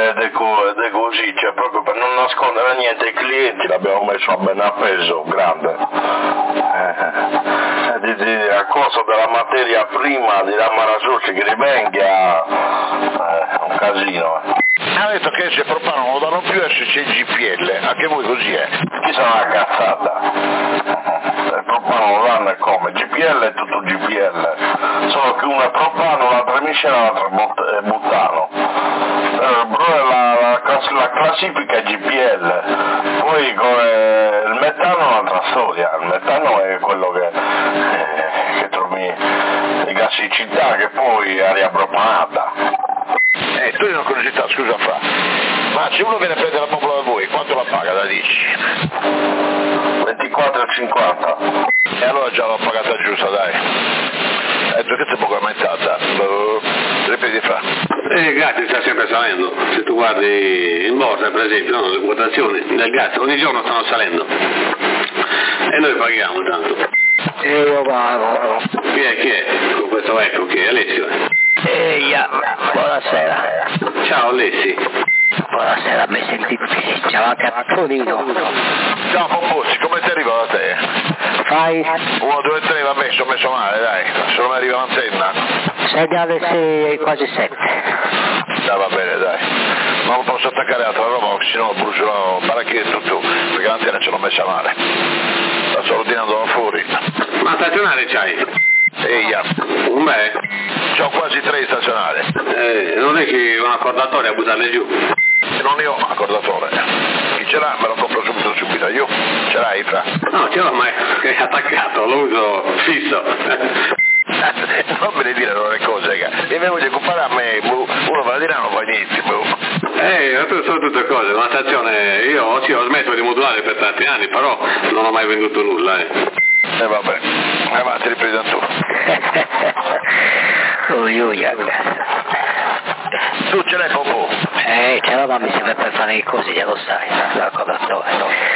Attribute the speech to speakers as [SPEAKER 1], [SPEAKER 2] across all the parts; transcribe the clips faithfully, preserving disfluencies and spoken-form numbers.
[SPEAKER 1] ed è, co- ed è così, cioè proprio per non nascondere niente ai clienti l'abbiamo messo a ben appeso, grande. Eh, di, di, a costo della materia prima di Ramarasucci che rivenga, eh, un casino. Eh.
[SPEAKER 2] Ha detto che se propano non lo danno più S C G P L, anche voi così è?
[SPEAKER 1] Chi sarà una cazzata? Il propano lo danno e come? G P L è tutto G P L, solo che uno è propano, l'altro è miscela, l'altro è butano. Eh, la, la, la classifica è G P L, poi come il metano è un'altra storia, il metano è quello che, eh, che trovi i gas di città, che poi è aria propanata.
[SPEAKER 2] Eh, tu hai una curiosità, scusa Fra, ma se uno viene a prendere la pompa da voi, quanto la paga da dieci?
[SPEAKER 1] ventiquattro e cinquanta.
[SPEAKER 2] E allora già l'ho pagata giusta, dai. Eh, perché sei poco aumentata? Ripeti Fra.
[SPEAKER 3] Eh, il gas sta sempre salendo, se tu guardi in borsa per esempio, no, le quotazioni del gas ogni giorno stanno salendo e noi paghiamo tanto.
[SPEAKER 4] E io pago.
[SPEAKER 3] Chi è, chi è? Con questo ecco chi è? Alessio?
[SPEAKER 4] Ehi, buonasera.
[SPEAKER 3] Ciao Alessi.
[SPEAKER 4] Buonasera, mi sentite? Ciao anche a Tonino.
[SPEAKER 2] Ciao Pompozzi, come ti arriva da te?
[SPEAKER 4] Fai?
[SPEAKER 2] Uno, due, tre, vabbè, sono messo male, dai, se non mi arriva l'antenna.
[SPEAKER 4] Segnale sei quasi sette.
[SPEAKER 2] Dai, va bene, dai. Ma non posso attaccare altra roba, sennò brucio baracchi e tutto, perché l'antenna ce l'ho messa male. La sto ordinando da fuori.
[SPEAKER 3] Ma stazionale c'hai?
[SPEAKER 2] Eia.
[SPEAKER 3] Un beh.
[SPEAKER 2] C'ho quasi tre stazionali.
[SPEAKER 3] Eh, non è che un accordatore a buttarle giù?
[SPEAKER 2] E non ne ho un accordatore. Chi ce l'ha me lo compro subito subito io. Ce l'hai Fra?
[SPEAKER 3] No, ce l'ho, ma è attaccato, lo uso fisso.
[SPEAKER 2] Non me ne dire le cose, che e mi voglio comprare a me, uno va a dire non fa niente.
[SPEAKER 3] Eh, sono tutte cose, una stazione, io sì, ho smesso di modulare per tanti anni, però non ho mai venduto nulla, eh.
[SPEAKER 2] E eh, vabbè, avanti, ripresi da tu.
[SPEAKER 4] Oh, io, io.
[SPEAKER 2] Tu ce l'hai Popò?
[SPEAKER 4] Eh, ce l'ho, ma mi serve per fare le cose, già lo sai, l'accordatore.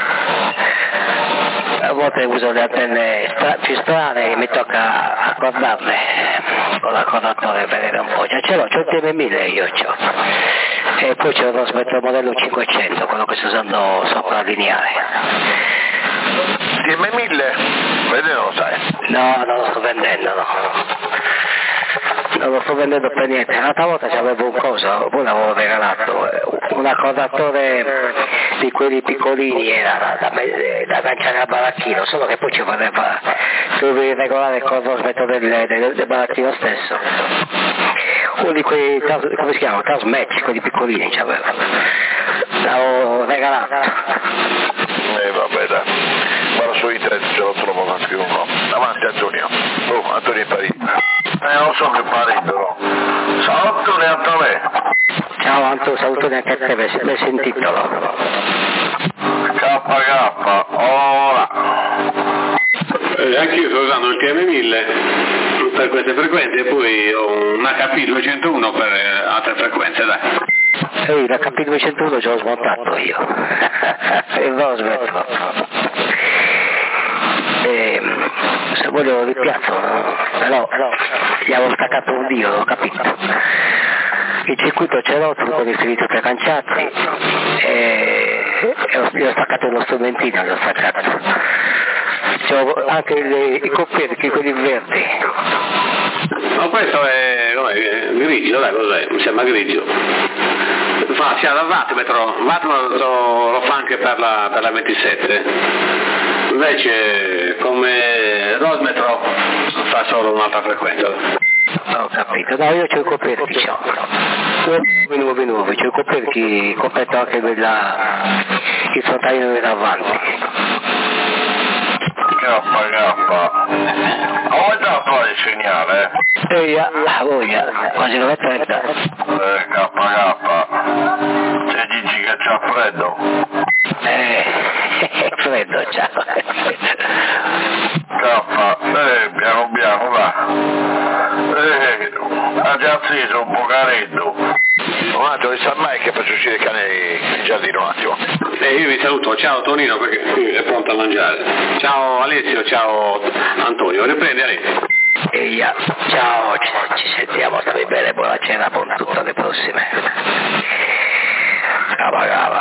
[SPEAKER 4] A volte uso le antenne stra- più strane e mi tocca accordarle con l'accordatore per vedere un po'. Già ce l'ho, c'ho il T M mille io c'ho. E poi c'è lo spettro modello cinquecento, quello che sto usando sopra lineare.
[SPEAKER 2] T M mille? Vedi, non lo sai?
[SPEAKER 4] No, non lo sto vendendo, no. Non lo sto vendendo per niente. L'altra volta c'avevo un coso, poi l'avevo regalato, un accordatore di quelli piccolini, era da, da, da agganciare al baracchino, solo che poi ci voleva, dovevi regolare con lo smetto del, del, del baracchino stesso. Uno di quei, come si chiama? Transmatch, quelli piccolini c'avevo. L'avevo regalato.
[SPEAKER 2] Eh vabbè dai, guarda su internet ce lo trovo anche uno. Avanti Antonio. Oh, Antonio è Parigi.
[SPEAKER 1] Eh, non so che Parigi però. Ciao Antonio a te.
[SPEAKER 4] Ciao Antonio, saluto anche a te, l'hai sentito?
[SPEAKER 1] K K, ora.
[SPEAKER 3] Eh, anch'io sto usando il T M mille per queste frequenze e poi ho un H P duecentouno per altre frequenze, dai.
[SPEAKER 4] Ehi, l'H P duecentouno ce l'ho smontato io. E lo smetto. E, se voglio lo ripiazzo, no? Però, però gli avevo staccato un dio, ho capito. Il circuito ce l'ho, tutto definito per canciati e, e ho, gli ho staccato lo strumentino, gli ho staccato. C'ho anche le, i coperchi, quelli verdi.
[SPEAKER 3] No, questo è, è grigio, dai, cos'è? Mi sembra grigio. Fa sia da wattmetro, wattmetro lo, lo fa anche per la, per la ventisette. Invece come rosmetro fa solo un'altra frequenza.
[SPEAKER 4] Ho capito, no, io c'ho i coperchi, c'ho. Nuovi, nuovi, nuovi, c'ho i coperchi, coperto anche quella, il frontalino davanti.
[SPEAKER 1] K K. Ho già poi il segnale, eh?
[SPEAKER 4] Ehi, ah, voglia, quasi non è trenta.
[SPEAKER 1] Eh, K K. C'è Gigi che c'ha freddo.
[SPEAKER 4] Eh, freddo, ciao.
[SPEAKER 1] K, eh, piano piano, va. Eh, ha già acceso un po' caretto.
[SPEAKER 2] Un attimo, sa mai che faccio uscire il cane in giardino un attimo.
[SPEAKER 3] E io vi saluto, ciao Tonino perché qui è pronto a mangiare. Ciao Alessio, ciao Antonio, riprendi Alessio.
[SPEAKER 4] Ehi, ah, ciao, ci, ci sentiamo, stammi bene, buona cena, buon tutte le prossime. pagava.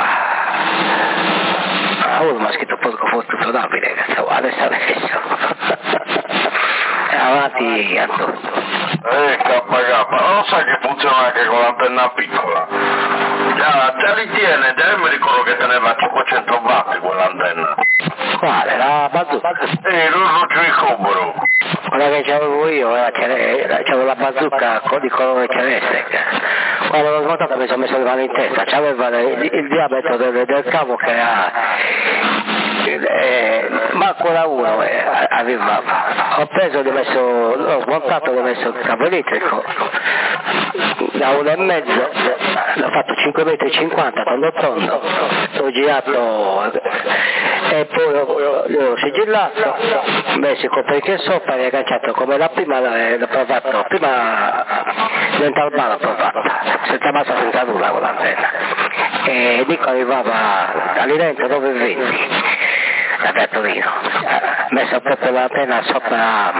[SPEAKER 4] Ah, uno mi ha scritto poco fottuto Davide, adesso adesso. Avanti Antonio.
[SPEAKER 1] Eh, K K, non sa che funziona anche con l'antenna piccola. Già, già li tiene, già mi ricordo che teneva cinquecento watt quell'antenna.
[SPEAKER 4] Quale? La bazooka?
[SPEAKER 1] Eh, l'uso il cobro.
[SPEAKER 4] Quella che c'avevo io, eh, c'avevo la bazooka di colore celeste. Quando l'ho smontato mi sono messo le mani in testa, c'aveva il, il diametro del, del cavo che ha... Eh, ma quella uno eh, aveva, ho preso, ho messo, l'ho smontato, ho messo il cavo elettrico da uno e mezzo, l'ho fatto cinque metri e cinquanta tondo tondo, l'ho girato e poi l'ho sigillato, messo il coperchio sopra e agganciato come la prima, l'ho provato, prima dentro al bar l'ho provata, senza massa, senza nulla con l'antenna, e Nico arrivava da lì dentro dove venti. Da Bertolino, messo proprio l'antenna sopra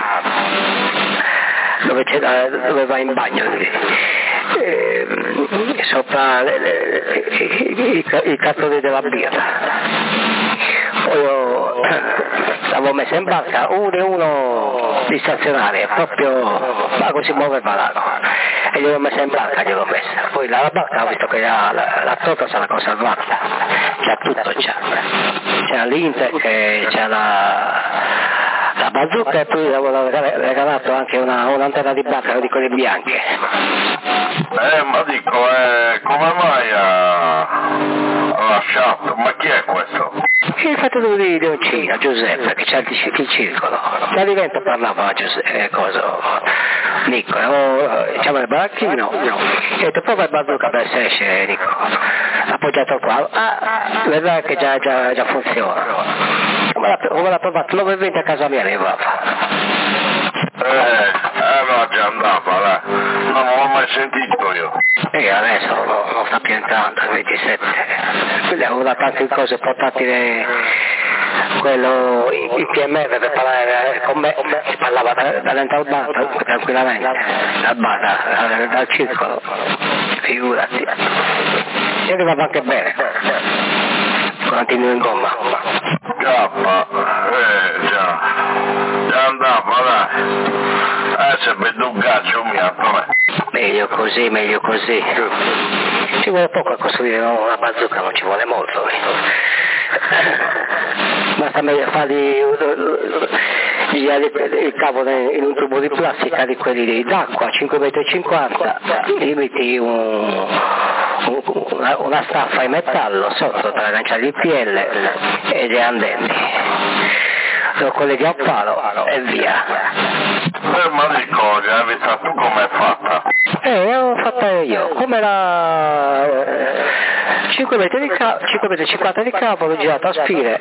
[SPEAKER 4] dove, dove va in bagno, eh, sopra le, le, i, i, i cartoni della birra. Poi io l'avevo messo in barca, uno e uno di stazionare, proprio l'ago si muoveva l'ago, e gliel'ho messa in barca, gliel'ho messa. Poi la barca ho visto che la, la, la trota sarà conservata, c'ha tutto, c'ha. C'è l'Inter, c'è la, la bazooka e poi avevo regalato anche una, un'antenna di barca di quelle bianche.
[SPEAKER 1] Eh, ma dico, eh, come mai ha, ha lasciato? Ma chi è questo?
[SPEAKER 4] Il fratello di Leoncina, Giuseppe, che c'ha il, il circolo. Da diventa parlava Giuseppe, eh, cosa, Nico, c'aveva il baracchino, e detto prova il bazooka per se esce, Nico. Appoggiato qua, ah, vedrai che già, già, già funziona. Come l'ha provato, nove e venti a casa mia arrivava.
[SPEAKER 1] Eh, eh no, già andava, là. Non l'ho mai sentito io.
[SPEAKER 4] E adesso non, non sta più entrando, il ventisette. Quindi avevo da tante cose portatili, quello, il P M R per parlare con me, si parlava da, dall'entrata al bar, tranquillamente, dal bar, dal, dal circolo, figurati. E arrivava anche bene, continuo in gomma.
[SPEAKER 1] Cappa, eh già, già andava, dai. Eh, se vedo un gaccio mio, vabbè.
[SPEAKER 4] Meglio così, meglio così. Ci vuole poco a costruire una bazooka, non ci vuole molto. Basta fargli girare il cavo in un tubo di plastica di quelli d'acqua, cinque metri e cinquanta, gli metti un, un, una, una staffa in metallo sotto per agganciare il P L ed è andenti. Lo colleghi a un palo e via.
[SPEAKER 1] Eh, ma dico, Giavita, tu com'è fatta?
[SPEAKER 4] Eh, l'ho fatta io, come la cinque metri di cavo, cinque metri e cinquanta di cavo, l'ho girato a spire,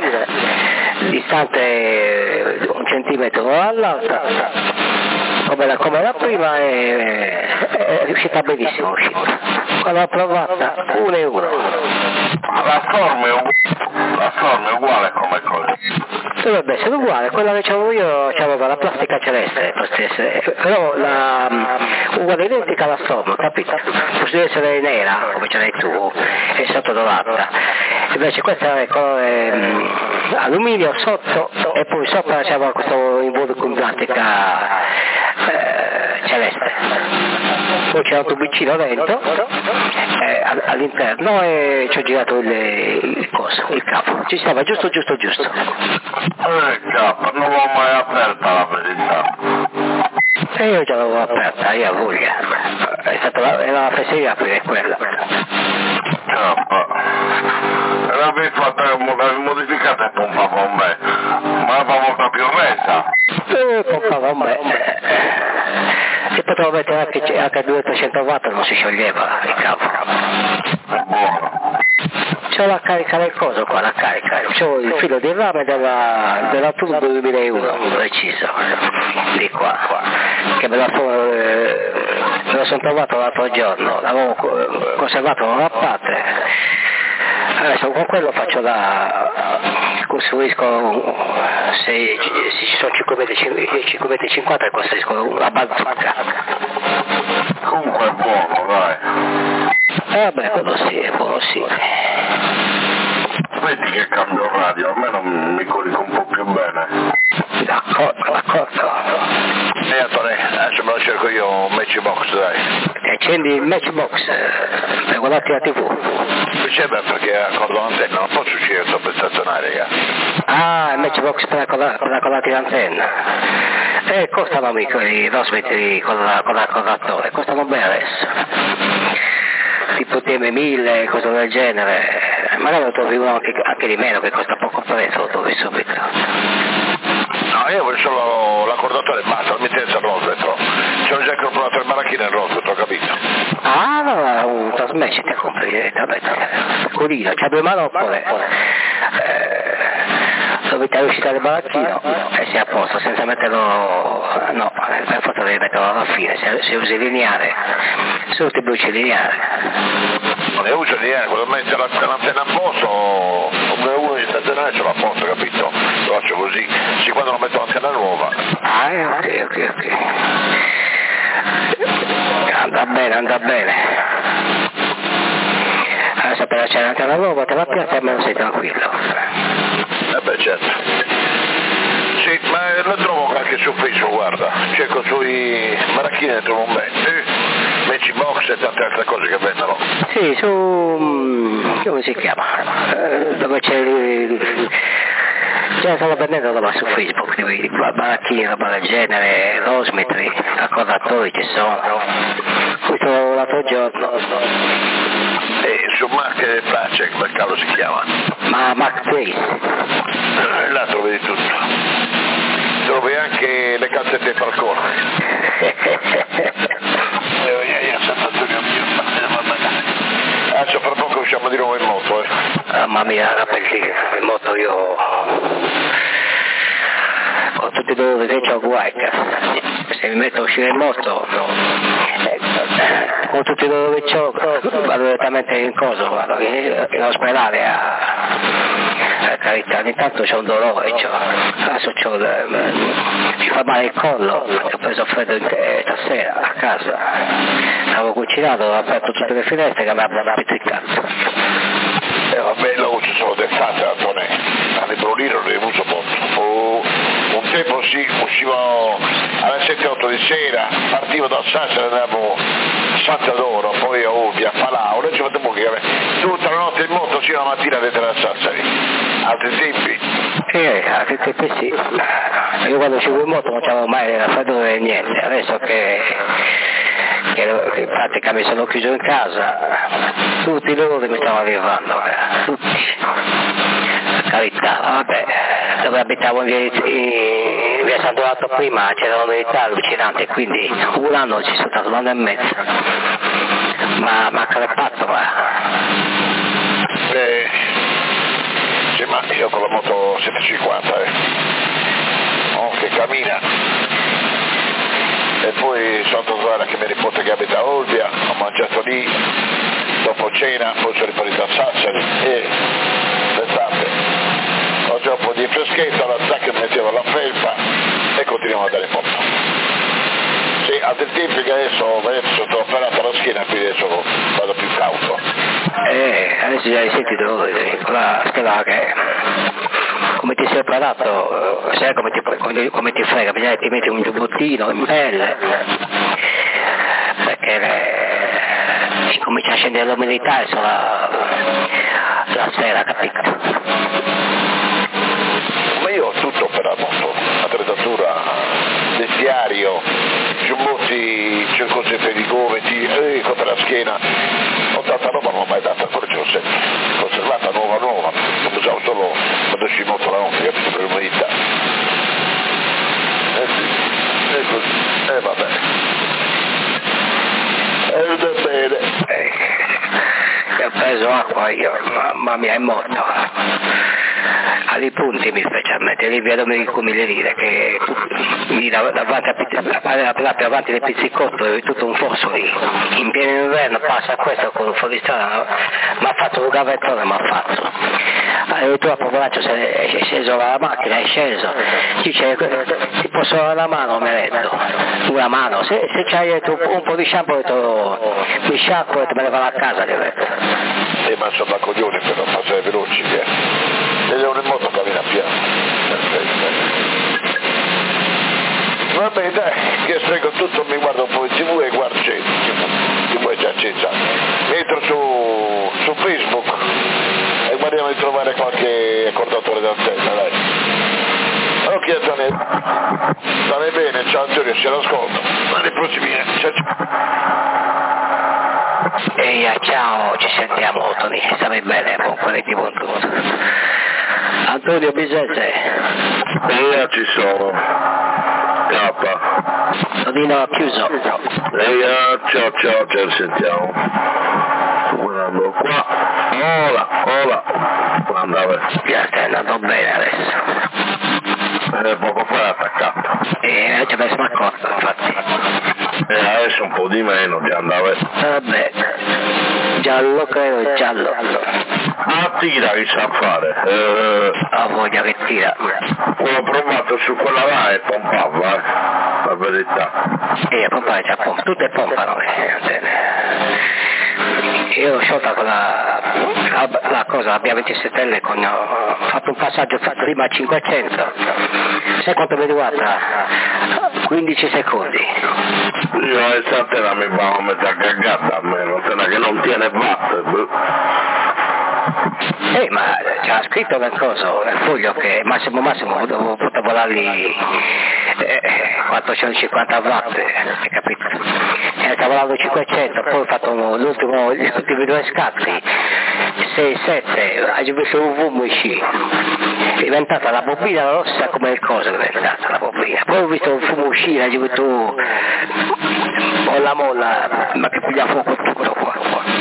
[SPEAKER 4] distante un centimetro dall'altra, come la, come la prima, è, è riuscita benissimo, è uscita. Quando l'ho provata, uno e uno.
[SPEAKER 1] La forma è uguale, la forma è uguale come cosa.
[SPEAKER 4] Dovrebbe essere uguale, quella che c'avevo io c'aveva la plastica celeste, però la, um, uguale identica alla forma, capito? Poteva essere nera, come ce l'hai tu, e sotto dorata. Invece questa è colore um, alluminio sotto, e poi sopra c'aveva questo involucro in plastica eh, celeste. Poi c'era un tubicino dentro, eh, all'interno, e ci ho girato il, il coso, il capo. Ci stava giusto, giusto, giusto.
[SPEAKER 1] Eh, capo, non l'ho mai aperta la verità.
[SPEAKER 4] E io già l'avevo aperta, io a voglia. È stata la, era la fesseria aprire quella.
[SPEAKER 1] Capo. L'avevi fatta, l'avevi modificata e pompa con me. Ma la pompa più resa.
[SPEAKER 4] Eh, pompa con me. Si poteva mettere anche, anche duecento trecento watt, non si scioglieva il cavo.
[SPEAKER 1] Buono.
[SPEAKER 4] C'ho la carica del coso qua, la carica, c'ho il filo di rame della, della Turbo duemilauno, preciso, di qua, che me la eh, me la sono trovato l'altro giorno, l'avevo conservato da una parte, adesso con quello faccio la, costruisco, se, se ci sono cinque metri e cinquanta costruisco una bazooka.
[SPEAKER 1] Comunque è buono, dai.
[SPEAKER 4] Eh vabbè, quello sì, quello sì.
[SPEAKER 1] Vedi che cambio radio, a me non mi corico un po' più bene.
[SPEAKER 4] D'accordo, d'accordo.
[SPEAKER 2] E Antonio, adesso me lo cerco io un matchbox, dai.
[SPEAKER 4] Ti accendi il matchbox per guardarti la tivù.
[SPEAKER 2] C'è beh, perché accordo l'antenna, non posso uscire sopra stazionare, ragazzi.
[SPEAKER 4] Ah, il matchbox per accordarti l'antenna. E costano mica i trasmettere con l'accordatore, costano bene adesso. Tipo T M mille, cose del genere. Magari lo trovi uno anche, anche di meno, che costa poco prezzo, lo trovi subito.
[SPEAKER 2] No, io voglio solo l'accordatore e basta, non mi interessa il rosvetro. C'ho già comprato il maracchino e il rosvetro, capito?
[SPEAKER 4] Ah, no, un trasmesso ti compri direttamente. Piccolino, c'ha due manoppole. Eh, dovete uscire dal baracchino e si è a posto, senza metterlo, no, per forza devi metterlo alla fine, se, se usi lineare, se usi bruci lineare.
[SPEAKER 2] Non ne uso niente, quando metto l'antenna a posto, come uno di stazionare ce l'ha a posto, capito? Lo faccio così, sì, quando lo metto l'antenna nuova.
[SPEAKER 4] Ah, ok, ok, ok. Anda bene, anda bene. Adesso per c'è l'antenna nuova, te la piazza e almeno sei tranquillo.
[SPEAKER 2] Eh beh, certo. Sì, ma lo trovo anche su Facebook, guarda, cerco sui maracchini e trovo un bel. Matchbox e tante altre cose che vendono.
[SPEAKER 4] Sì, su... come si chiama? Eh, dove c'è il... Già stavo prendendo roba su Facebook, di baracchini, roba del genere, rosmetri, accordatori ci sono. Questo l'altro giorno.
[SPEAKER 2] E su Mac e Place, come cavolo si chiama?
[SPEAKER 4] Ma Mac Place.
[SPEAKER 2] Là trovi di tutto. Trovi anche le cazzette di Falcone. Adesso fra poco usciamo di nuovo in moto, eh.
[SPEAKER 4] Mamma mia, perché in moto io ho tutti i dolori che ho guai, se mi metto a uscire in moto con tutti i dolori che ho vado direttamente in coso, vado in, in ospedale a, a carità, ogni tanto c'ho un dolore, c'ho, adesso c'ho, mi fa male il collo, ho preso freddo stasera a casa, avevo cucinato, ho aperto tutte le finestre che mi hanno rapito il cazzo.
[SPEAKER 2] E eh, vabbè, lo uso solo d'estate, Antonio, a Nebrolino non ne uso molto. Oh, un tempo sì, uscivo alle sette otto di sera, partivo da Sassari, andavo a Santa d'Oro, poi a Olbia, a Palau, noi ci facciamo che tutta la notte in moto, sì, la mattina dentro a Sassari. Altri tempi?
[SPEAKER 4] Eh, altri tempi sì. Io quando uscivo in moto non c'avevo mai raffreddore né niente, adesso che, che in pratica mi sono chiuso in casa, tutti loro mi stavano arrivando, eh, tutti. Per carità, vabbè, dove abitavo in via, in via San Donato prima c'era un'unità allucinante, quindi un anno ci sono stato, un anno e mezzo. Ma mi ha crepato, ma...
[SPEAKER 2] Eh, sì, ma io con la moto settecentocinquanta, eh. Oh, che cammina. E poi sono andato a trovare anche mia nipote che abita a Olbia, ho mangiato lì, dopo cena, poi sono ripartito a Sassari e pensate, ho già un po' di freschetto, la zacca mi mettevo la felpa e continuiamo a andare in moto. Sì, altri tempi che adesso, adesso sono operato alla schiena, quindi adesso vado più cauto.
[SPEAKER 4] Eh, adesso già hai sentito la scheda che come ti sei operato, sai come ti, come, come ti frega, bisogna ti metti un giubbottino in pelle, perché le, comincia a scendere l'umidità e sono la, la sera, capito?
[SPEAKER 2] Ma io ho tutto operato, attrezzatura, vestiario, giubbotti, circosi per i gomiti, eh, contro la schiena, ho tanta roba, non l'ho mai data, ancora ce l'ho sempre, conservata nuova nuova, non usavo solo quando ci moto la notte, capito, per l'umidità. Eh sì, e così, e eh, vabbè. E va bene.
[SPEAKER 4] Eh, ho preso acqua io, mamma mia, in moto. Ai punti mi specialmente, lì via Domenico Millerire che lì davanti, a, proprio davanti del pizzicotto è tutto un fosso lì, in pieno inverno passa questo con un fuoristrada, mi ha fatto un gavettone, mi ha fatto, addirittura poveraccio se è sceso dalla macchina, è sceso, dice ti posso dare una mano, mi ha detto, una mano, se, se c'hai detto, un po' di shampoo, ho detto, mi sciacquo e me ne vado a casa, gli ho detto.
[SPEAKER 2] Eh, ma insomma coglioni per non passare veloci, eh. Ed è un in moto cammina piano. Va bene, dai, che frego tutto, mi guardo un po' in tv e guardo gente, ti puoi già accettare. Entro su, su Facebook e guardiamo di trovare qualche accordatore d'antenna, dai. Ok, state, state bene, ciao Antonio, se l'ascolto. Alle prossime, ciao ciao.
[SPEAKER 4] Ehi, ciao, ci sentiamo Tony, stai bene, buon quelli di buon tutto. Antonio Bisese.
[SPEAKER 1] Io ci sono.
[SPEAKER 4] Tonino chiuso.
[SPEAKER 1] Ehi, ciao ciao, ci sentiamo. Guardando qua. Ora, ora. Andava.
[SPEAKER 4] Via, stai andando bene adesso.
[SPEAKER 1] Eh, poco fa è attaccato.
[SPEAKER 4] E ci avessi accorto, infatti.
[SPEAKER 1] E adesso un po' di meno, già andava.
[SPEAKER 4] Vabbè. Giallo credo, giallo.
[SPEAKER 1] Ah, tira che sa fare. Eh,
[SPEAKER 4] Ho voglia che tira.
[SPEAKER 1] Ho provato su quella là e pompava, eh. La verità.
[SPEAKER 4] E a pompare già pompa, tutte pompano le antenne. Io ho sciolta quella la, la cosa, la B A ventisette L con, ho fatto un passaggio prima a cinquecento. Sai quanto mi riguarda? quindici secondi.
[SPEAKER 1] Io a satera mi va a metà cagata a me, non che non tiene watt.
[SPEAKER 4] Eh, ma c'era scritto nel coso, nel foglio che massimo massimo potevo, potevo dargli eh, quattrocentocinquanta watt, hai capito? E stavo dando cinquecento, poi ho fatto l'ultimo, gli ultimi due scatti, sei sette, ho visto un boom uscì, è diventata la bobina rossa come il coso è diventata la bobina, poi ho visto un fumo uscire, ho detto molla molla, ma che piglia fuoco tutto qua.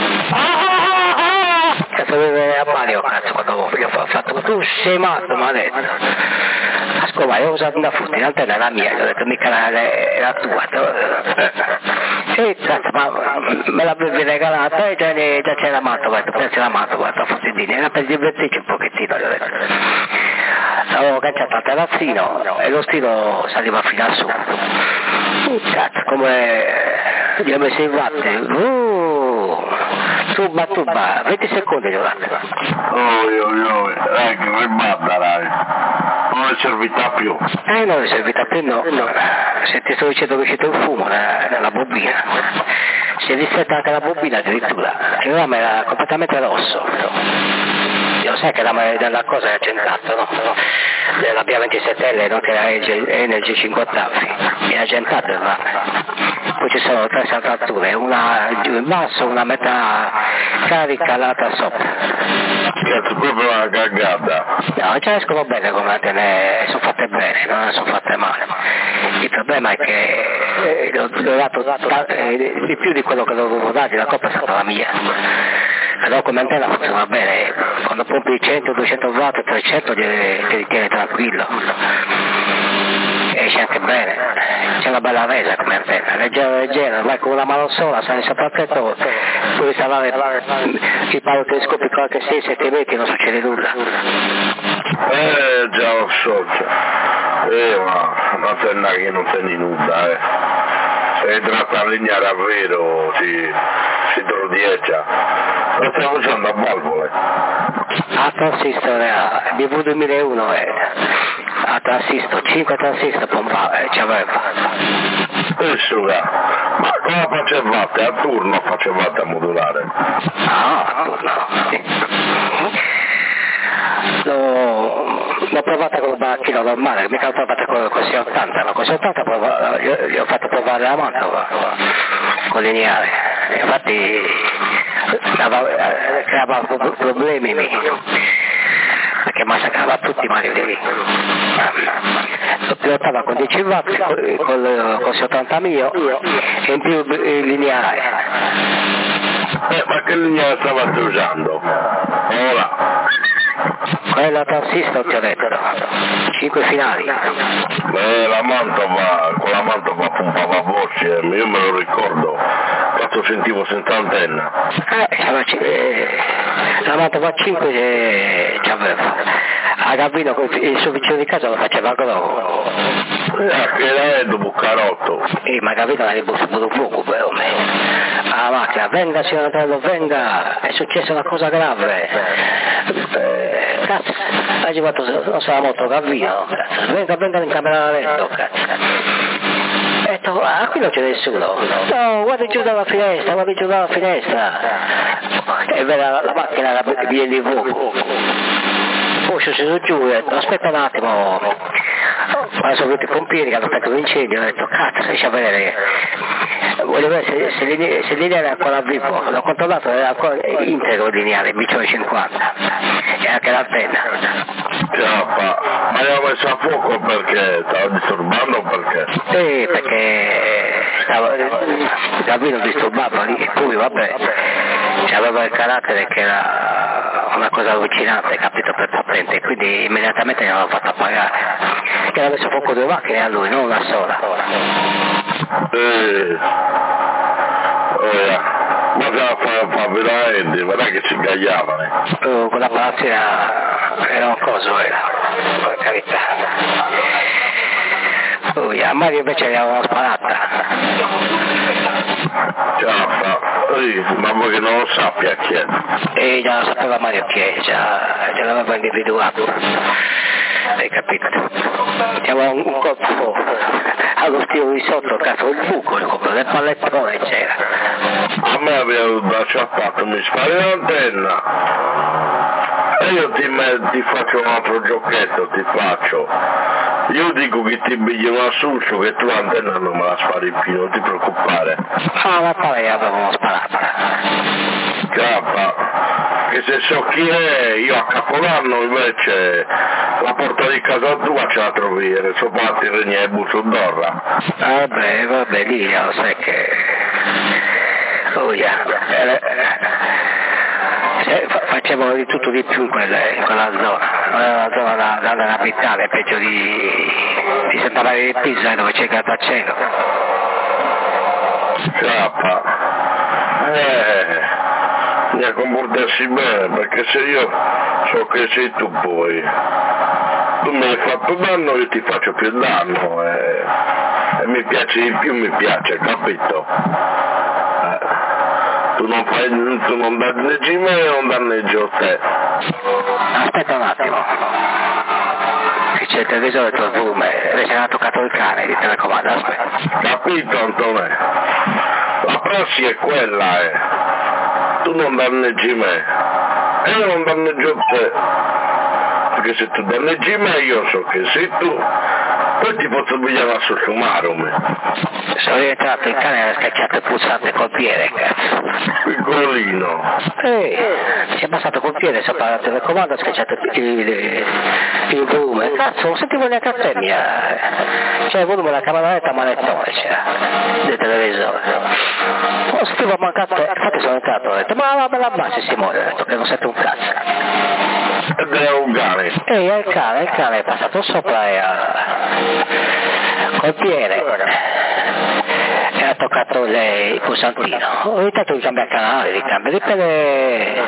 [SPEAKER 4] Cazzo deve a Mario, cazzo, quando ho fatto, tu sei matto, mi ha detto. Ascolta, io ho usato una frutta, in realtà era la mia, gli ho detto, mica la, la tua. E cazzo, ma me l'avevi regalata e già, già c'era la matto, ho detto, preso la matto, guarda, fottidini, era per divertirci un pochettino, gli ho detto. Avevo cacciato al terrazzino e lo stilo saliva fino a su. Cazzo, come gli ho messo in vatte, uh, tuba tuba, venti secondi gli ho dato.
[SPEAKER 1] Oh, oh, oh, dai, che ribatta, dai. Non è servita più.
[SPEAKER 4] Eh, non è servita più, no. no. Se ti sto dicendo che c'è il fumo nella bobina. Si è distretta anche la bobina addirittura. Il ramo era completamente rosso. Lo sai che la, della cosa è argentato, no? Della B A ventisette L, no? Che era Energy cinquanta è argentato il rame. Poi ci sono tre saldature, una giù in basso, una metà carica, l'altra sopra.
[SPEAKER 1] Cazzo, proprio una cagata.
[SPEAKER 4] No, già escono bene come antenne, sono fatte bene, non sono fatte male. Il problema è che l'ho, l'ho dato, dato eh, di più di quello che dovevo dargli, la colpa è stata la mia. Però come antenna funziona bene, quando pompi cento, duecento watt, trecento ti ritiene tranquillo. Esce anche bene, c'è una bella resa come antenna, leggera leggera, vai con una mano sola, sali sopra il tetto, puoi salare il palo telescopico anche sei sette metri, non succede nulla.
[SPEAKER 1] Eh, già lo so, eh, ma un'antenna che non tieni nulla, eh. Se tratta la linea davvero si, si trodieggia. Lo stiamo usando a valvole.
[SPEAKER 4] A transistor B V duemilauno è a transistor, cinque transistor pompa, eh, ci aveva.
[SPEAKER 1] E suga, ma come facevate? A turno facevate a modulare?
[SPEAKER 4] No, a turno, sì. L'ho, l'ho provata con il baracchino normale, mica l'ho provata con il C ottanta, ma con C ottanta prova, gli, gli ho fatto provare la Mantova con lineare, infatti dava, creava problemi perché massacrava tutti i Mario di lì. Lo pilotava con dieci watt con, con, con C ottanta mio e in più lineare.
[SPEAKER 1] Eh, ma che linea stavate usando? Ora.
[SPEAKER 4] Quella transistor ti ho detto, cinque finali.
[SPEAKER 1] Beh, la Mantova, con la Mantova pompava voce, io me lo ricordo, quando sentivo senza antenna.
[SPEAKER 4] Eh, eh chiamato qua cinque c'aveva. A Gavino il suo vicino di casa lo faceva grosso.
[SPEAKER 1] Eh, che era dopo Carotto.
[SPEAKER 4] Eh, ma Gavino l'ha ributtato poco, però. La macchina, venga signor Natello, venga, è successa una cosa grave. Eh, cazzo, hai fatto, non sarà molto Gavino, cazzo. Venga, venga in camera da letto, cazzo. E detto, ah, qui non c'è nessuno. No, guardi giù dalla finestra, guardi giù dalla finestra. E vede la, la macchina la viene di fuoco. Poi sono sceso giù e ho detto, aspetta un attimo. Quando sono venuti i pompieri che hanno aperto l'incendio, ho detto, cazzo, riesci a vedere. Voglio vedere se, se, linea, se il lineare è ancora vivo. L'ho controllato, era ancora integro il lineare, il cinquanta. E anche l'antenna.
[SPEAKER 1] Chiappa, ma l'ho messo a fuoco perché stava disturbando o perché?
[SPEAKER 4] Sì, perché stava, Gavino disturbava lì, e poi vabbè, aveva il carattere che era una cosa allucinante, capito, per potente, quindi immediatamente gliel'ho fatto appagare. Che aveva messo a fuoco due macchine a lui, non una sola.
[SPEAKER 1] Eh, eh, ma se la fa, fa veramente, guarda che ci ingagliavano.
[SPEAKER 4] Uh, quella palazzina era un coso, era, per carità. Uh, a Mario invece gli avevano sparata.
[SPEAKER 1] Ciappa, eh, ma vuoi che non lo sappia chi è?
[SPEAKER 4] E già lo sapeva Mario chi è, già, già l'aveva individuato. Hai capito? C'era un, un colpo allo stile di sotto, cazzo, un buco, del pallettone c'era.
[SPEAKER 1] A me aveva lasciato, mi spari l'antenna e io ti, me, ti faccio un altro giochetto, ti faccio. Io dico che ti biglio un assunto che tu l'antenna non me la spari più, non ti preoccupare.
[SPEAKER 4] Ah, ma poi avevamo sparato.
[SPEAKER 1] Cappa, che se so chi è, io a Capodanno invece la porta di casa tua ce la trovi, so fatti regna e busso d'orra.
[SPEAKER 4] Vabbè, vabbè, lì lo sai che... Oh, yeah. eh, eh, facevano di tutto di più in quella, in quella zona. La zona da, da, da capitale, peggio di, di Santa Maria di Pisa, dove c'è il grattacielo.
[SPEAKER 1] Cappa, eh, bisogna comportarsi bene, perché se io so che sei tu poi, tu mi hai fatto danno, io ti faccio più danno, eh, e mi piace di più, mi piace, capito? Eh, tu non fai, tu non danneggi me e non danneggio te.
[SPEAKER 4] Aspetta un attimo. Che c'è il televisore, il volume, invece ne ha toccato il cane di telecomando, aspetta.
[SPEAKER 1] Capito, Antonio? La prassi è quella, eh. Tu non danneggi me e io non danneggio te, perché se tu danneggi me io so che sei tu, poi ti posso pigliare a sossumarum.
[SPEAKER 4] Sono rientrato, il cane era scacciato il pulsante col piede, cazzo.
[SPEAKER 1] Piccolino.
[SPEAKER 4] Ehi, si è passato col piede sopra il telecomando, ha scacciato il, il, il volume. Cazzo, non sentivo neanche a te mia. Cioè il volume della cameretta manettone c'era, del televisore. Non sentivo mancato, infatti sono entrato, ho detto, ma me la abbassi Simone, ho detto che non sento un cazzo.
[SPEAKER 1] Ed è un cane.
[SPEAKER 4] Ehi, è il cane, il cane è passato sopra e ha... col piede. E ha toccato le, il pulsantino. Ho evitato di cambiare canale, di cambiare, dipende...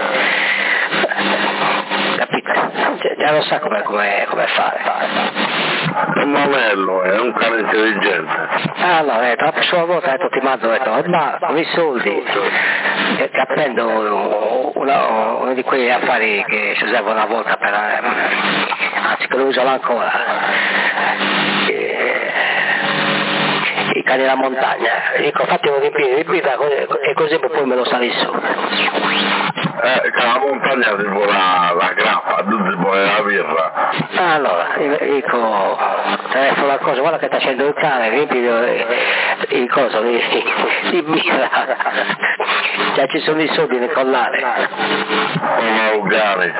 [SPEAKER 4] Capito? Già lo sa come, come, come fare.
[SPEAKER 1] È un anello, è un cane intelligente.
[SPEAKER 4] Ah no, ho detto, la prossima volta ho detto, ti mando, ho detto, ma con i soldi, che prendo uno, uno di quegli affari che si usava una volta per, anzi che lo usano ancora, e, i cani della montagna, dico fatelo riempire di birra e così poi me lo sali su.
[SPEAKER 1] Eh, che la montagna si vuole la, la grappa, tu si vuole la birra.
[SPEAKER 4] Allora, dico, telefono la cosa, guarda che sta facendo il cane, riempi il, il coso di, di birra, già ci sono i soldi nel collare.
[SPEAKER 1] Oh, cane.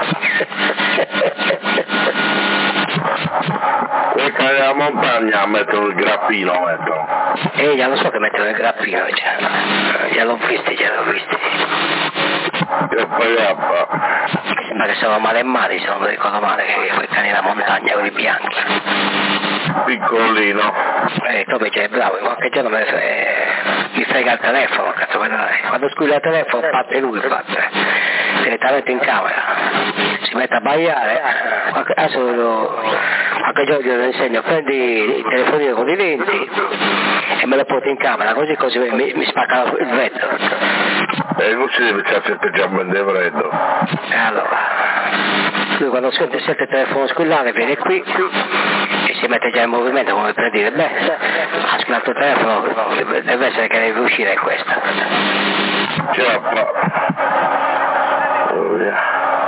[SPEAKER 1] Quei cani della montagna mettono il grappino, mettono.
[SPEAKER 4] Eh, già lo so che mettono il grappino, già, già l'ho visti, già l'ho visti.
[SPEAKER 1] Che pagappa.
[SPEAKER 4] Sembra che sono male e male, se non mi ricordo male, quei cani della montagna, quelli bianchi.
[SPEAKER 1] Piccolino.
[SPEAKER 4] Eh, tu invece è bravo, qualche giorno mi, eh, mi frega il telefono, cazzo, quando squilla il telefono parte lui, parte. direttamente in camera, si mette a baiare, adesso lo, qualche giorno glielo insegno, prendi il telefonino con i denti e me lo porti in camera, così così mi, mi spacca il vetro.
[SPEAKER 1] E lui si deve stare specialmente freddo.
[SPEAKER 4] E allora, lui quando sente, sente il telefono squillare viene qui e si mette già in movimento come per dire, beh, ha squillato il telefono, deve essere che deve uscire questa.
[SPEAKER 1] Ce la fa. Oh, yeah.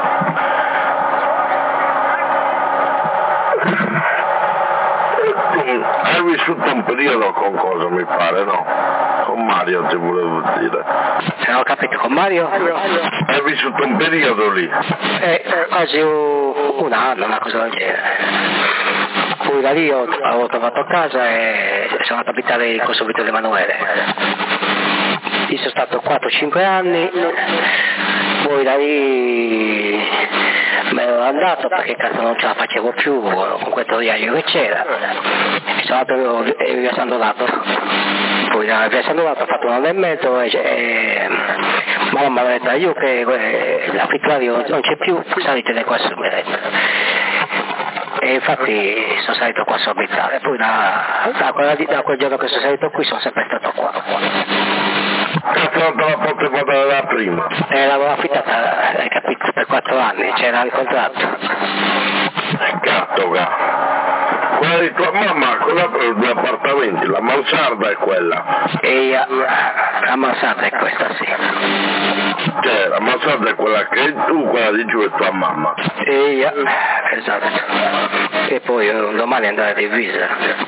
[SPEAKER 1] Hai vissuto un periodo con cosa mi pare, no? Con Mario ti volevo dire.
[SPEAKER 4] Non ho capito, con Mario?
[SPEAKER 1] Hai vissuto un periodo lì?
[SPEAKER 4] Eh, quasi un anno, una cosa del genere. Poi da lì ho, ho trovato a casa e sono andato a abitare in Corso Vittorio Emanuele. Lì sono stato quattro cinque anni, poi da lì me ne ero andato perché cazzo non ce la facevo più con quel toriaio che c'era e sono andato a via San Donato. Poi da via San Donato ho fatto un anno e mezzo e, e ma mi aveva detto io che eh, l'affittuario non c'è più, salite qua su, mi ha detto. E infatti sono salito qua su a abitare, poi da, da, quella, da quel giorno che sono salito qui sono sempre stato qua.
[SPEAKER 1] Cazzo non te la potevo dare da prima?
[SPEAKER 4] E l'avevo affittata, hai capito, per quattro anni, c'era il contratto.
[SPEAKER 1] Gatto, gatto. Quella di tua mamma, quella per i due appartamenti, la mansarda è quella.
[SPEAKER 4] E io, la mansarda è questa, sì.
[SPEAKER 1] Cioè, la mansarda è quella che hai tu, quella di giù è tua mamma.
[SPEAKER 4] E io, esatto. E poi un domani andare a divisa.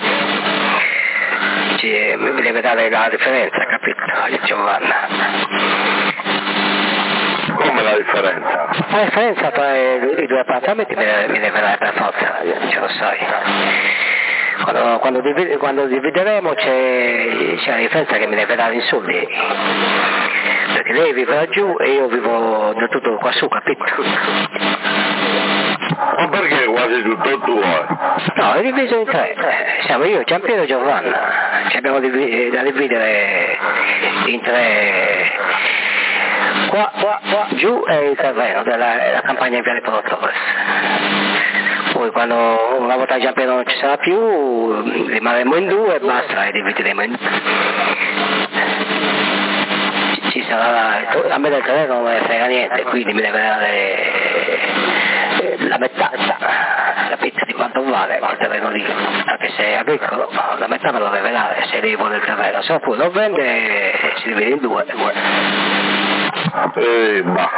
[SPEAKER 4] Ci, mi deve dare la differenza, capito? Giovanna.
[SPEAKER 1] Come la differenza?
[SPEAKER 4] La differenza tra i due appartamenti mi deve, mi deve dare per forza, ce lo sai. Quando, quando, divid, quando divideremo c'è, c'è la differenza che mi deve dare in soldi. Perché lei vive laggiù e io vivo del tutto qua su, capito?
[SPEAKER 1] Ma perché quasi tutto tuo?
[SPEAKER 4] No, è diviso in tre. Siamo io, Giampiero e Giovanna. Ci abbiamo div- da dividere in tre. Qua, qua, qua, giù è il terreno della, della campagna in Viale Polo Torres. Poi quando una volta Giampiero non ci sarà più, rimarremo in due e basta e divideremo in due. Ci sarà, a me del terreno non me ne frega niente, quindi mi deve dare la metà, la pizza di quanto vale quel terreno lì, anche se è agricolo, la metà me lo deve dare se lei vuole il terreno, se oppure lo vende si divide in due.
[SPEAKER 1] Eh, ma...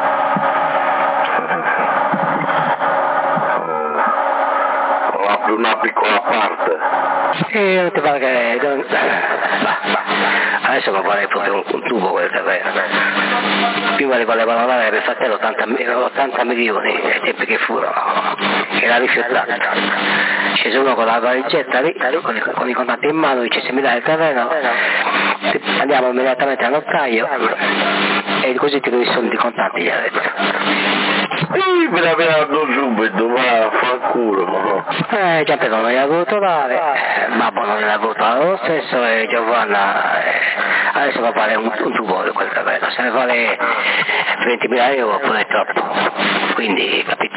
[SPEAKER 1] una piccola parte.
[SPEAKER 4] E non ti pare che... Non... Bah, bah. Adesso non vorrei proprio un, un tubo quel terreno. Prima li volevano dare per fratello ottanta milioni ai tempi che furono e l'ha rifiutato. Scese uno con la valigetta lì, con i, con i contanti in mano, dice se mi dai il terreno andiamo immediatamente al notaio e così ti do i soldi contanti, gli ha detto.
[SPEAKER 1] Sì, me l'aveva dato subito, ma fa culo.
[SPEAKER 4] Eh, Giampiero non gliel'ha voluto dare, Babbo non gliel'ha voluto dare lo stesso e Giovanna eh, adesso va a fare un, un tubo di quel terreno, se ne vale ventimila euro oppure è troppo, quindi capito?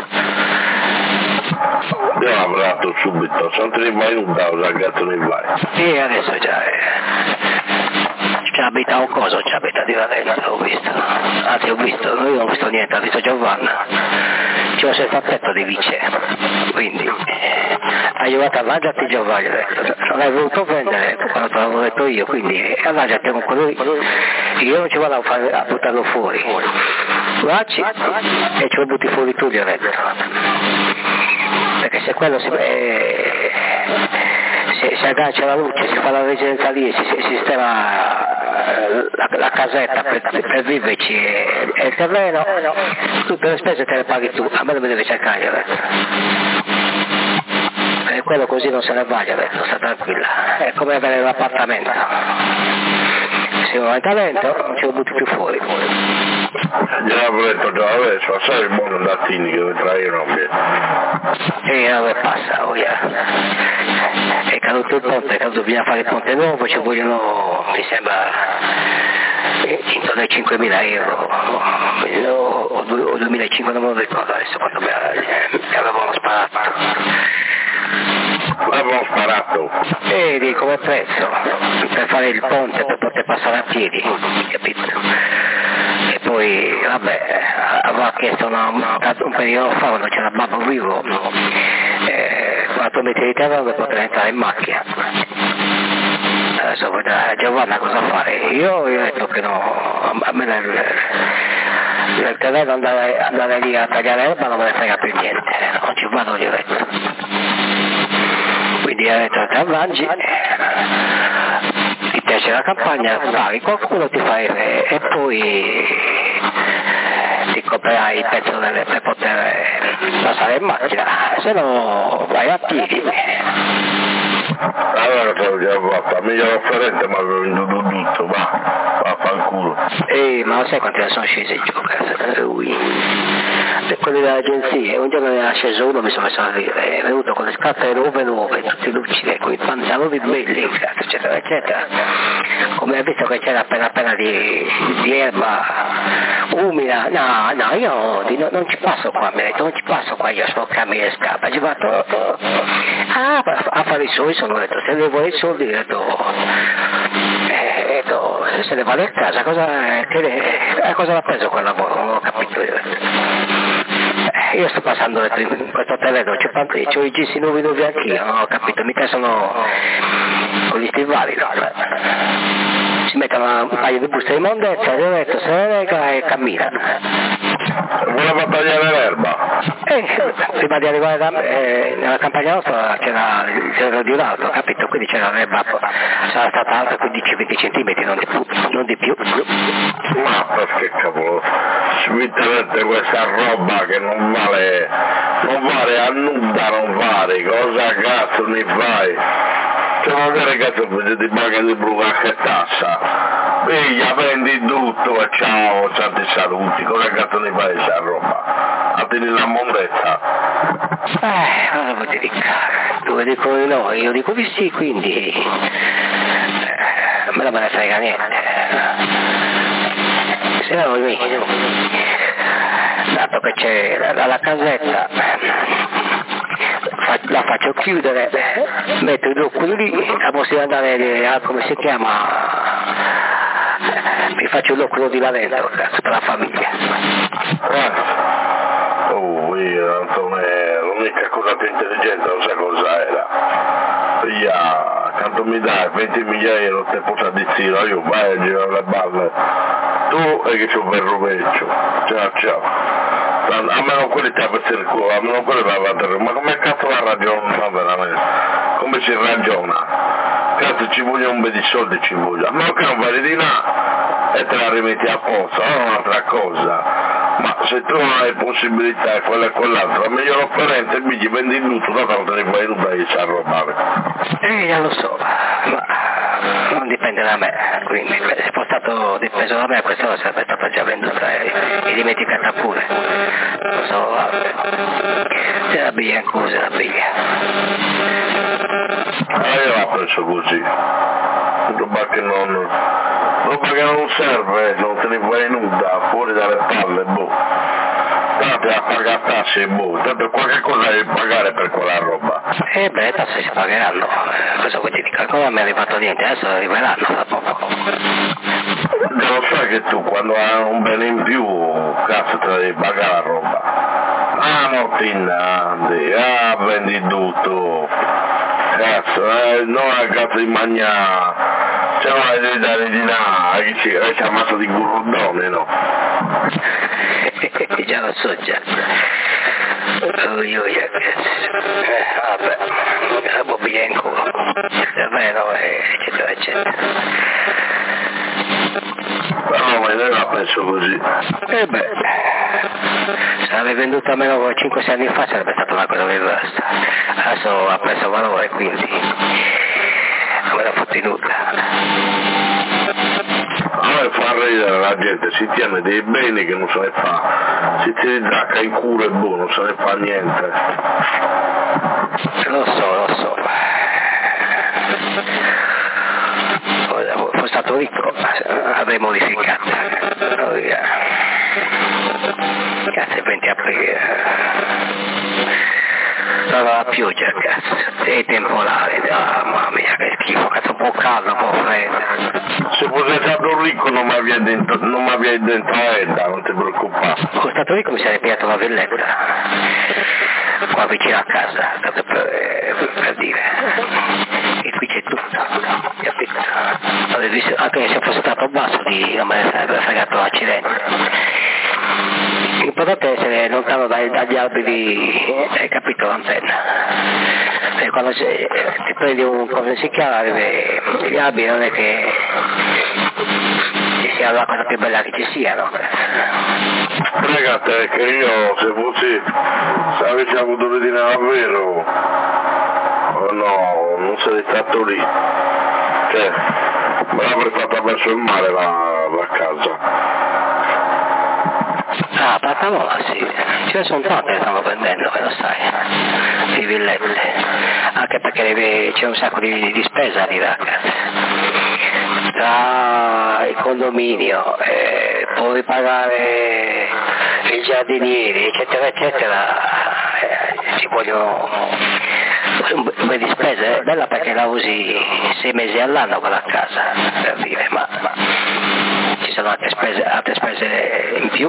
[SPEAKER 1] Io l'avrei dato subito, se non te ne vai un dato, ragazzo ne vai.
[SPEAKER 4] E adesso già eh. Ci abita un coso, ci abita di Valenza, ho visto. Anzi ho visto, io non ho visto niente, ho visto Giovanna. Ci ho sentato di vice. Quindi eh, aiutate a mangiarti Giovanni, non hai voluto vendere quando te l'avevo detto io, quindi mangiati con quello lì. Io non ci vado a, fare, a buttarlo fuori. Vacci e ce lo butti fuori tu, gli ho detto. Perché se quello si... Eh, Se, se aggancia la luce, si fa la residenza lì, si, si sistema la, la casetta per, per viverci e, e il terreno, tutte le spese te le paghi tu, a me non mi devi cercare, e quello così non se ne va, sta tranquilla, è come avere l'appartamento, se non hai talento non ce lo butti più fuori.
[SPEAKER 1] Gliel'avevo detto già adesso, sai il mondo latini che vedrai io non viene.
[SPEAKER 4] E dove passa, oh yeah. È caduto il ponte, è caduto, bisogna fare il ponte nuovo, ci vogliono, mi sembra, intorno ai cinquemila euro o, o duemilacinquecento, non me lo ricordo adesso quando mi avevano sparato.
[SPEAKER 1] L'avevano sparato?
[SPEAKER 4] E di come prezzo, per fare il ponte, per poter passare a piedi, capito? E poi, vabbè, aveva chiesto una, una, un periodo fa, quando c'era Babbo Vivo, eh, quattro metri di terra per poter entrare in macchina. Adesso vedrà Giovanna cosa fare. Io gli ho detto che no, a me nel, nel terreno andare, andare lì a tagliare erba non me ne frega più niente, non ci vado, gli ho detto. Quindi ho detto, ti arrangi, ti piace la campagna, paghi qualcuno, ti fai e poi ti comprerai il pezzo delle, per poter passare in macchina, se no vai a piedi.
[SPEAKER 1] Allora te l'ho già fatta, miglior offerente ma avevo venduto tutto, va, va fanculo.
[SPEAKER 4] Eh, ma lo sai quanti ne sono scesi giù, cazzo, lui. Per quelli dell'agenzia, un giorno ne era sceso uno, mi sono messo a ridere, è venuto con le scarpe nuove nuove, tutti lucidi, con i pantaloni belli, cazzo, eccetera, eccetera. Come ha visto che c'era appena appena di, di erba umida, no, no, io di, no, non ci passo qua, mi ha detto, non ci passo qua io a sporcarmi le scarpe, ci fatto, ah, a fare i soldi, sono detto, se ne vuoi i soldi, ho detto, eh, detto, se ne vale a casa, cosa, che, eh, cosa l'ha preso quel lavoro, non ho capito io. Io sto passando detto, in questo terreno, c'ho i gissi nuovi nuovi anch'io, non ho capito, mica sono con gli stivali, no? Si mettono un paio di buste di mondezza, io ho detto, se ne lega e cammina.
[SPEAKER 1] Voleva tagliare l'erba?
[SPEAKER 4] Eh, prima di arrivare da, eh, nella campagna nostra c'era il terreno di un altro, capito? Quindi c'era l'erba, sarà stata alta quindici venti centimetri, non di più, non di più.
[SPEAKER 1] Ma perché cavolo, smitterete questa roba che non vale, non vale a nulla, non vale, cosa cazzo ne fai? Cioè magari cazzo ti paga di bruca che tassa. Piglia, vendi tutto e ciao, tanti saluti, cosa cazzo ne fai questa roba? A tenere la mondezza.
[SPEAKER 4] Eh, cosa vuoi dire? Dove dicono di no, io dico di sì, quindi a me non me ne frega niente. Se no mi, dato che c'è la, la casetta, la faccio chiudere, metto i due lì, la possiamo andare a, come si chiama, mi faccio il locuro di là dentro, cazzo, per la famiglia.
[SPEAKER 1] Eh. Oh, io, Antonio, l'unica cosa più intelligente non sai cosa era. Via, quanto mi dai? venti migliaia non ti posso dire, io vai a girare le balle. Tu e che c'ho un bel rovescio. Ciao, ciao. A meno quelli ti ha messo il culo, a meno quelli va a vedere, ma come cazzo la ragiona veramente? Come si ragiona? Cazzo ci vogliono un bel di soldi, ci vogliono. Ma che non vale di là e te la rimetti a posto, non è un'altra cosa. Ma se tu non hai possibilità quella e quell'altra, meglio l'offerente mi gli vendi tutto, da tanto ne puoi nulla e ci arrobare.
[SPEAKER 4] Eh, già lo so, ma non dipende da me, quindi se fosse stato dipeso da me questa sarebbe stata già venduta e, e dimenticata pure. Non so, vabbè. Se la biglia in culo, se la biglia.
[SPEAKER 1] Ah, io l'ho preso così. Roba che non, roba che non serve, non te ne vuoi nulla, fuori dalle palle, boh. Tanto a pagare tasse, boh, tanto qualche cosa devi pagare per quella roba.
[SPEAKER 4] Eh beh, le tasse si pagheranno, cosa vuoi dire? Ancora non mi è arrivato niente, adesso arriveranno fra poco.
[SPEAKER 1] Lo sai che tu quando hai un bene in più, cazzo te devi pagare la roba. Ah, non ti innandi, ah, vendi tutto. Cazzo, eh, non a cazzo di mangiare, se non hai devi dare di là, che ci hai chiamato di gurrodone, no?
[SPEAKER 4] Già lo so già. Oi, oi, eh, vabbè, la bobina in culo, è vero, eccetera, eccetera.
[SPEAKER 1] No, ma io la penso così.
[SPEAKER 4] Eh beh, se l'avevi venduta almeno cinque sei anni fa sarebbe stata una cosa diversa. Adesso ha preso valore, quindi non me la fotti nulla.
[SPEAKER 1] A me fa ridere la gente, si tiene dei beni che non se ne fa, si tiene zacca in culo e boh, non se ne fa niente.
[SPEAKER 4] Lo so, lo so. Fosse Stato Ricco avrei modificato. Cazzo, il venti aprile. Stava la pioggia, cazzo, e i temporali, ah, mamma mia che schifo, cazzo, un po' caldo, un po' freddo.
[SPEAKER 1] Se fosse Stato Ricco non mi aveva dentro, non mi aveva dentro la Edda, non ti preoccupare.
[SPEAKER 4] Con Stato Ricco mi sarei pigliato una villetta, qua vicino a casa, tanto per, per dire. E qui c'è tutto, capito? Avevo visto, anche se fosse stato basso di, non me ne sarebbe fregato l'accidente. L'importante è essere lontano dai, dagli alberi, hai capito, l'antenna. E quando si, ti prendi un po' di sicchiale, gli alberi non è che sia la cosa più bella che ci sia, no?
[SPEAKER 1] Prega te che io se fossi, se avessi avuto l'idea davvero, oh no, non sarei stato lì. Cioè, me l'avrei fatta verso il mare la, la casa.
[SPEAKER 4] Ah, Pattamola sì, ce ne sono tante che stanno prendendo, lo sai, di villette, anche perché c'è un sacco di, di spesa lì da casa, tra il condominio, eh, puoi pagare i giardinieri, eccetera, eccetera, eh, ci vogliono un bel di spese, è bella perché la usi sei mesi all'anno quella casa, per dire, ma... ma ci sono altre spese, altre spese in più.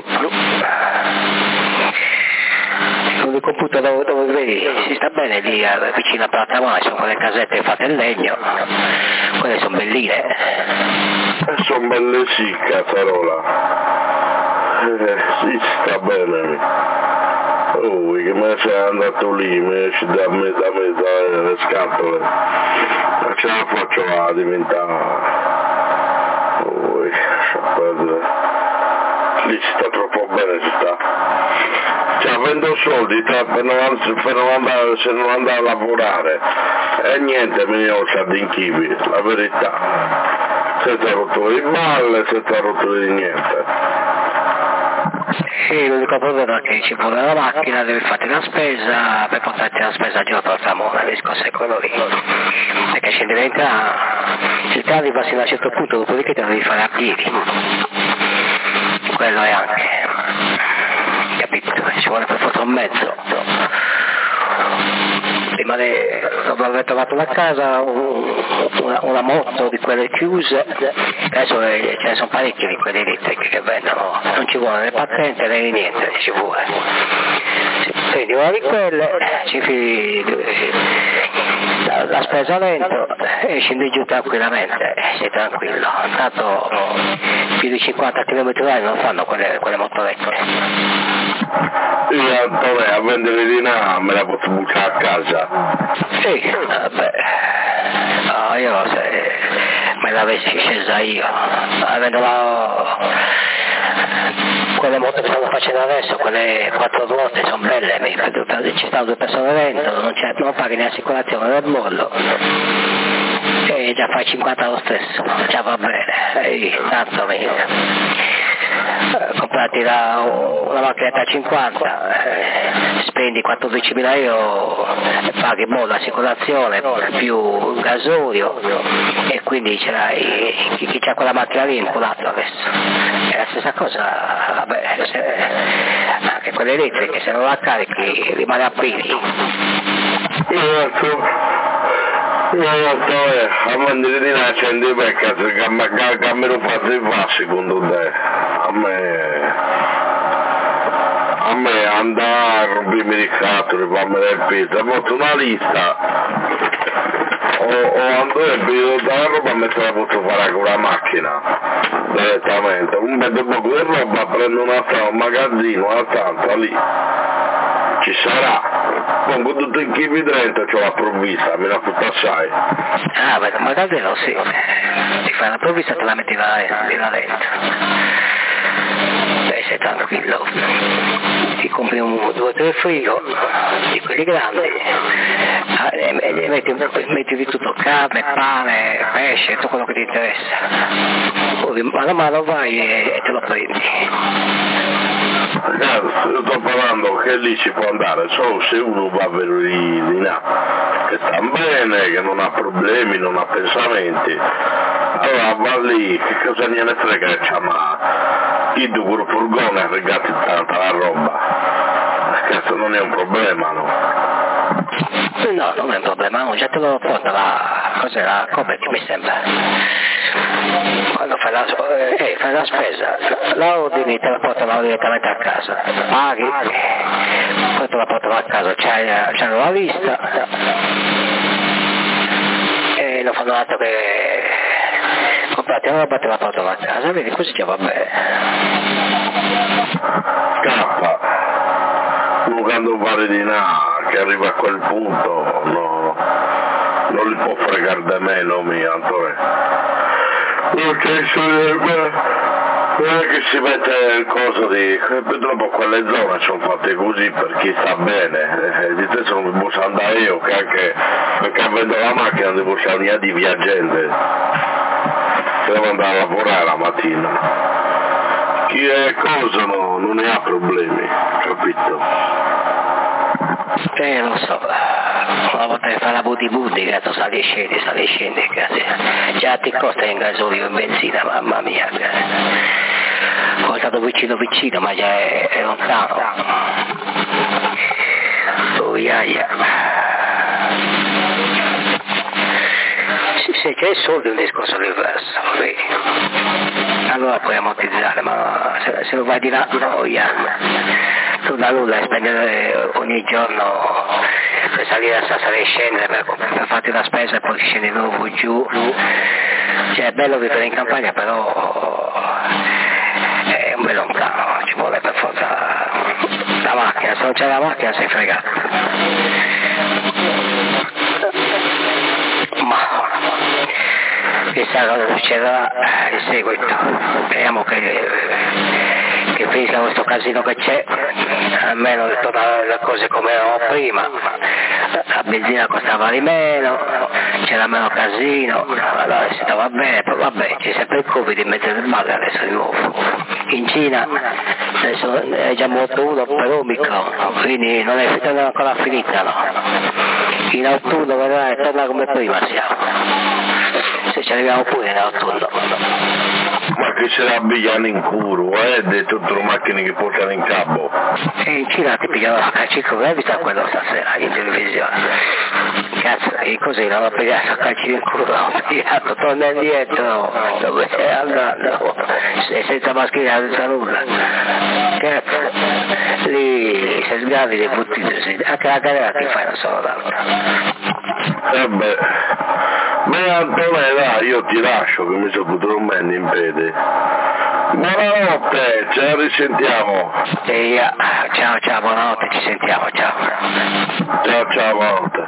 [SPEAKER 4] Con il computer dove, dove vedi si sta bene lì vicino a Pattamola, sono quelle casette fatte in legno, quelle sono belline.
[SPEAKER 1] E sono belle sì, cazzarola. Eh, sì, sta bene. Oh, che me ne sei andato lì, mi esci da me, da me, dalle scatole. Ma ce la faccio a diventare... Oh, lì si sta troppo bene, si sta. Cioè, avendo soldi per non, per non andare, se non andare a lavorare e niente, mi ne ho d'inchivi, la verità. Senza rotture di balle, senza rotture di niente.
[SPEAKER 4] Sì, l'unico problema è che ci vuole la macchina, devi fare la spesa, per portarti la spesa a giro per Samona, il discorso è quello lì. Perché scendere in tram, il tram arriva fino a un certo punto, dopodiché te lo devi fare a piedi. Quello è anche, capito? Ci vuole per forza un mezzo. Rimane, dopo aver trovato una casa, un, una, una moto di quelle chiuse, adesso ce ne sono parecchie di quelle elettriche che vendono, non ci vuole né patente né niente, ci vuole. Prendi una di quelle, ci fili la, la spesa lento e scendi giù tranquillamente, sei tranquillo. Tanto più di cinquanta chilometri orari non fanno quelle, quelle motorette.
[SPEAKER 1] Io Antonio a vendere di là me la posso buttare a casa.
[SPEAKER 4] Sì, vabbè, no, io se me l'avessi scesa io, avendo la, quelle moto che stanno facendo adesso, quelle quattro ruote sono belle, ci stanno due persone dentro, non, c'è, non paghi né assicurazione né bollo, e già fai cinquanta lo stesso, già va bene, e tanto mica. Comprati la, una macchinetta a cinquanta, eh, spendi quattordicimila euro e paghi bollo, assicurazione più gasolio e quindi ce l'hai, chi, chi c'ha quella macchina lì inculato adesso. È la stessa cosa, vabbè, se, anche quelle elettriche se non la carichi rimane a piedi.
[SPEAKER 1] Io Antonio, a mandare di là accendi perché che me lo fate fa secondo te? A me... a me andare a rompere i scatole, farmi del peso, ho fatto una lista, o, o andare a vedere la roba e mettere la posso fare con la macchina, direttamente, un bel poco di roba, prendo una stanza, un magazzino, una stanza lì, ci sarà, pongo tutto in chivi dentro, c'ho la provvista, me la può assai.
[SPEAKER 4] Ah, beh, ma davvero sì, ti fai la provvista e te la metti là, là dentro. Beh, sei tranquillo, ti compri un due o tre frigo di quelli grandi e, e, e metti, metti di tutto, carne, pane, pesce, tutto quello che ti interessa, poi mano a mano vai e, e te lo prendi.
[SPEAKER 1] Ragazzi, io sto parlando che lì si può andare solo se uno va verso di là, che sta bene, che non ha problemi, non ha pensamenti. allora va lì, che cosa gliene frega che c'ha, ma chi tu pure furgone ha regato tanta la roba, questo non è un problema, no?
[SPEAKER 4] No, non è un problema, no, già te lo porta la, cos'è la Comet, mi sembra. Quando fai la, eh, fai la spesa, la ordini, te la portano direttamente a casa, paghi, poi te la portano a casa, c'hai, c'hanno la lista e non fanno altro che comprate la roba e te la portano a casa, vedi, così già va bene.
[SPEAKER 1] Scappa, non quando pare di là, che arriva a quel punto, no, non li può fregare da me, no mio Antonio. Perché non è che si mette il coso di, dopo quelle zone sono fatte così per chi sta bene, eh, di te se non mi posso andare io, che anche perché avendo la macchina devo usare un'idea di viaggiante, devo andare a lavorare la mattina. Chi è cosa no, non ne ha problemi, capito?
[SPEAKER 4] Eh, lo so, una volta che fa la booty booty, gatto, sali e scendi, sali e scendi, cazzo. Già ti costa in gasolio, in benzina, mamma mia, cazzo. Ho stato vicino vicino, ma già è, è lontano. Oh, ia, ia. Se c'è i soldi è un discorso diverso, vedi? Allora puoi ammortizzare, ma se, se lo vai di là, no, ia. Tu da nulla spendere ogni giorno per salire a Sassari e scendere per, per farti la spesa e poi scendi di nuovo giù, cioè è bello vivere in campagna, però è un bel lontano, ci vuole per forza la macchina, se non c'è la macchina sei fregato. Ma chissà cosa succederà in seguito, speriamo che che finisca questo casino che c'è, almeno tornare le cose come erano prima, la benzina costava di meno, c'era meno casino, allora si stava bene, poi vabbè, c'è sempre il Covid in mezzo del mare adesso di nuovo. In Cina adesso è già morto uno per Omicron, quindi non è, non è ancora finita, no? In autunno vedrà e torna come prima siamo, se ci arriviamo pure in autunno.
[SPEAKER 1] Ma che se la abbigliano in culo, eh, di tutte le macchine che portano in capo.
[SPEAKER 4] E in Cina ti pigliano la calci, come hai visto quello stasera in televisione? Cazzo, e così non ho pigliato la calci in culo, ho pigliato, torna indietro, dove stai andando? Sei senza mascherina, senza nulla. Cazzo, lì se sgravi le butti così, anche la galera ti fai una sola volta.
[SPEAKER 1] Eh beh, beh Antonio dai, io ti lascio che mi sono purtroppo in piedi. Buonanotte, ci risentiamo.
[SPEAKER 4] E io, ciao ciao, buonanotte, ci sentiamo, ciao.
[SPEAKER 1] Ciao ciao, buonanotte.